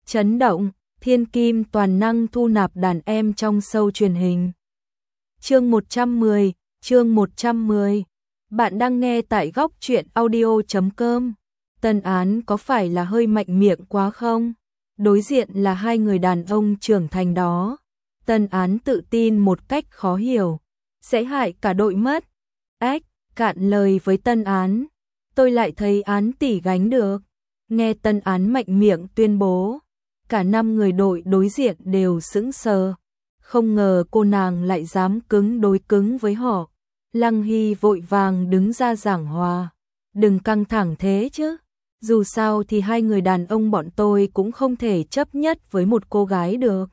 Chấn động, thiên kim toàn năng thu nạp đàn em trong show truyền hình. Chương 110. Bạn đang nghe tại góc truyện audio.com. Tân Án có phải là hơi mạnh miệng quá không? Đối diện là hai người đàn ông trưởng thành đó. Tân Án tự tin một cách khó hiểu. Sẽ hại cả đội mất. Cạn lời với Tân Án. Tôi lại thấy Án tỷ gánh được. Nghe Tân Án mạnh miệng tuyên bố. Cả 5 người đội đối diện đều sững sờ. Không ngờ cô nàng lại dám đối cứng với họ. Lăng Hy vội vàng đứng ra giảng hòa. Đừng căng thẳng thế chứ. Dù sao thì hai người đàn ông bọn tôi cũng không thể chấp nhất với một cô gái được.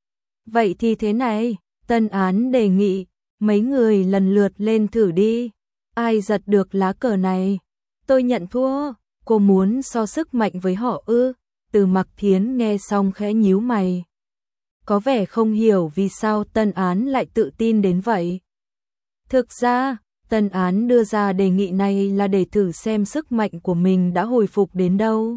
Vậy thì thế này, Tân Án đề nghị, mấy người lần lượt lên thử đi. Ai giật được lá cờ này? Tôi nhận thua. Cô muốn so sức mạnh với họ ư? Từ Mặc Thiến nghe xong khẽ nhíu mày. Có vẻ không hiểu vì sao Tân Án lại tự tin đến vậy. Thực ra, Tân Án đưa ra đề nghị này là để thử xem sức mạnh của mình đã hồi phục đến đâu.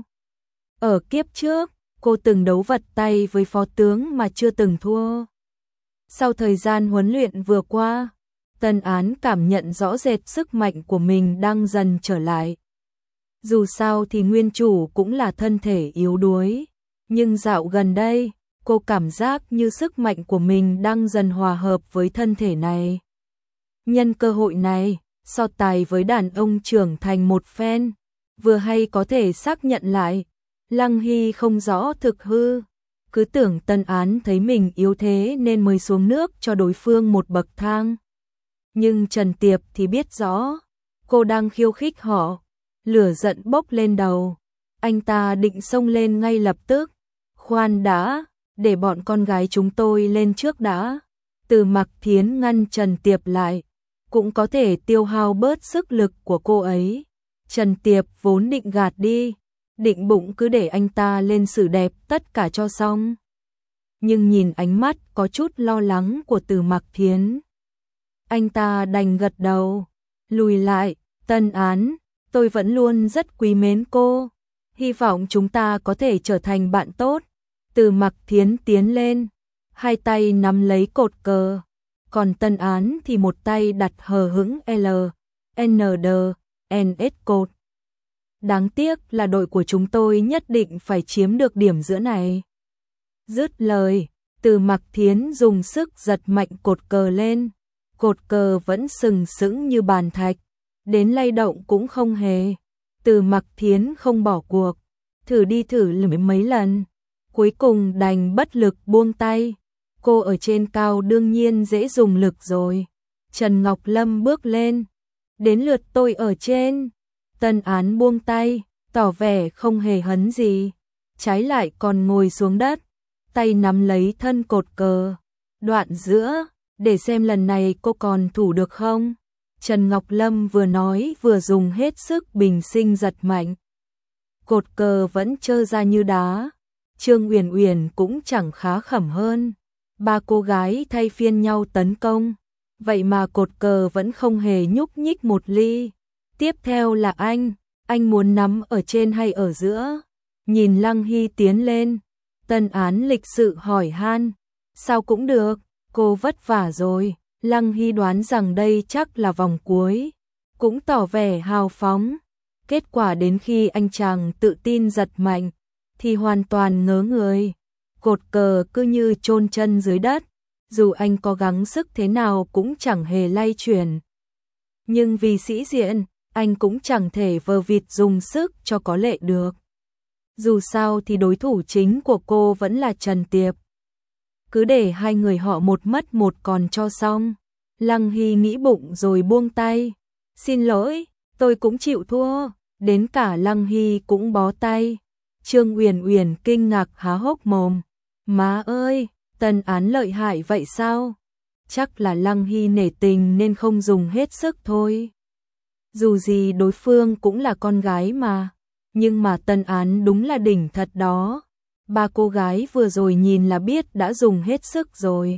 Ở kiếp trước, cô từng đấu vật tay với phó tướng mà chưa từng thua. Sau thời gian huấn luyện vừa qua, Tân Án cảm nhận rõ rệt sức mạnh của mình đang dần trở lại. Dù sao thì nguyên chủ cũng là thân thể yếu đuối, nhưng dạo gần đây, cô cảm giác như sức mạnh của mình đang dần hòa hợp với thân thể này. Nhân cơ hội này, so tài với đàn ông trưởng thành một phen, vừa hay có thể xác nhận lại, Lăng Hy không rõ thực hư, cứ tưởng Tân Án thấy mình yếu thế nên mới xuống nước cho đối phương một bậc thang. Nhưng Trần Tiệp thì biết rõ, cô đang khiêu khích họ, lửa giận bốc lên đầu, anh ta định xông lên ngay lập tức. Khoan đã, để bọn con gái chúng tôi lên trước đã. Từ Mặc Thiến ngăn Trần Tiệp lại, cũng có thể tiêu hao bớt sức lực của cô ấy. Trần Tiệp vốn định gạt đi, định bụng cứ để anh ta lên xử đẹp tất cả cho xong. Nhưng nhìn ánh mắt có chút lo lắng của Từ Mặc Thiến, anh ta đành gật đầu, lùi lại. Tân Án, tôi vẫn luôn rất quý mến cô, hy vọng chúng ta có thể trở thành bạn tốt. Từ Mặc Thiến tiến lên, hai tay nắm lấy cột cờ, còn Tân Án thì một tay đặt hờ hững L, N, D, N, S cột. Đáng tiếc là đội của chúng tôi nhất định phải chiếm được điểm giữa này. Dứt lời, Từ Mặc Thiến dùng sức giật mạnh cột cờ lên, cột cờ vẫn sừng sững như bàn thạch, đến lay động cũng không hề. Từ Mặc Thiến không bỏ cuộc, thử đi thử mấy lần, cuối cùng đành bất lực buông tay. Cô ở trên cao đương nhiên dễ dùng lực rồi. Trần Ngọc Lâm bước lên, đến lượt tôi ở trên. Tân Án buông tay, tỏ vẻ không hề hấn gì, trái lại còn ngồi xuống đất, tay nắm lấy thân cột cờ, đoạn giữa, để xem lần này cô còn thủ được không. Trần Ngọc Lâm vừa nói vừa dùng hết sức bình sinh giật mạnh. Cột cờ vẫn trơ ra như đá. Trương Uyển Uyển cũng chẳng khá khẩm hơn. Ba cô gái thay phiên nhau tấn công, vậy mà cột cờ vẫn không hề nhúc nhích một ly. Tiếp theo là anh muốn nắm ở trên hay ở giữa? Nhìn Lăng Hy tiến lên, Tân Án lịch sự hỏi han. Sao cũng được, cô vất vả rồi. Lăng Hy đoán rằng đây chắc là vòng cuối, cũng tỏ vẻ hào phóng. Kết quả đến khi anh chàng tự tin giật mạnh, thì hoàn toàn ngớ người. Cột cờ cứ như chôn chân dưới đất, dù anh có gắng sức thế nào cũng chẳng hề lay chuyển. Nhưng vì sĩ diện, anh cũng chẳng thể vờ vịt dùng sức cho có lệ được. Dù sao thì đối thủ chính của cô vẫn là Trần Tiệp. Cứ để hai người họ một mất một còn cho xong. Lăng Hy nghĩ bụng rồi buông tay. Xin lỗi, tôi cũng chịu thua. Đến cả Lăng Hy cũng bó tay. Trương Uyển Uyển kinh ngạc há hốc mồm. Má ơi, Tân Án lợi hại vậy sao? Chắc là Lăng Hy nể tình nên không dùng hết sức thôi. Dù gì đối phương cũng là con gái mà. Nhưng mà Tân Án đúng là đỉnh thật đó. Ba cô gái vừa rồi nhìn là biết đã dùng hết sức rồi.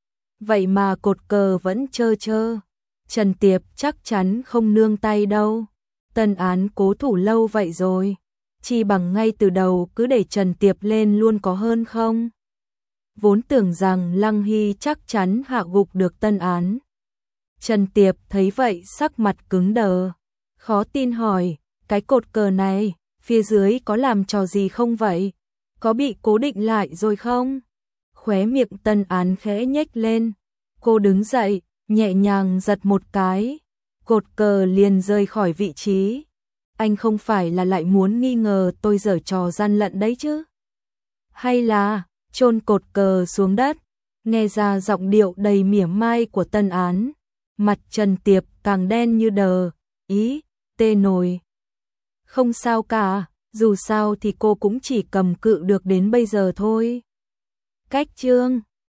Vậy mà cột cờ vẫn trơ. Trần Tiệp chắc chắn không nương tay đâu. Tân Án cố thủ lâu vậy rồi. chi bằng ngay từ đầu cứ để Trần Tiệp lên luôn có hơn không? Vốn tưởng rằng Lăng Hy chắc chắn hạ gục được Tân Án. Trần Tiệp thấy vậy sắc mặt cứng đờ, khó tin hỏi, cái cột cờ này, phía dưới có làm trò gì không vậy? Có bị cố định lại rồi không? Khóe miệng Tân Án khẽ nhếch lên, cô đứng dậy, nhẹ nhàng giật một cái, cột cờ liền rơi khỏi vị trí. Anh không phải là lại muốn nghi ngờ tôi giở trò gian lận đấy chứ? Hay là chôn cột cờ xuống đất? Nghe ra giọng điệu đầy mỉa mai của Tân Án, mặt Trần Tiệp càng đen như đờ, ý, tê nồi. Không sao cả, dù sao thì cô cũng chỉ cầm cự được đến bây giờ thôi. Cách chương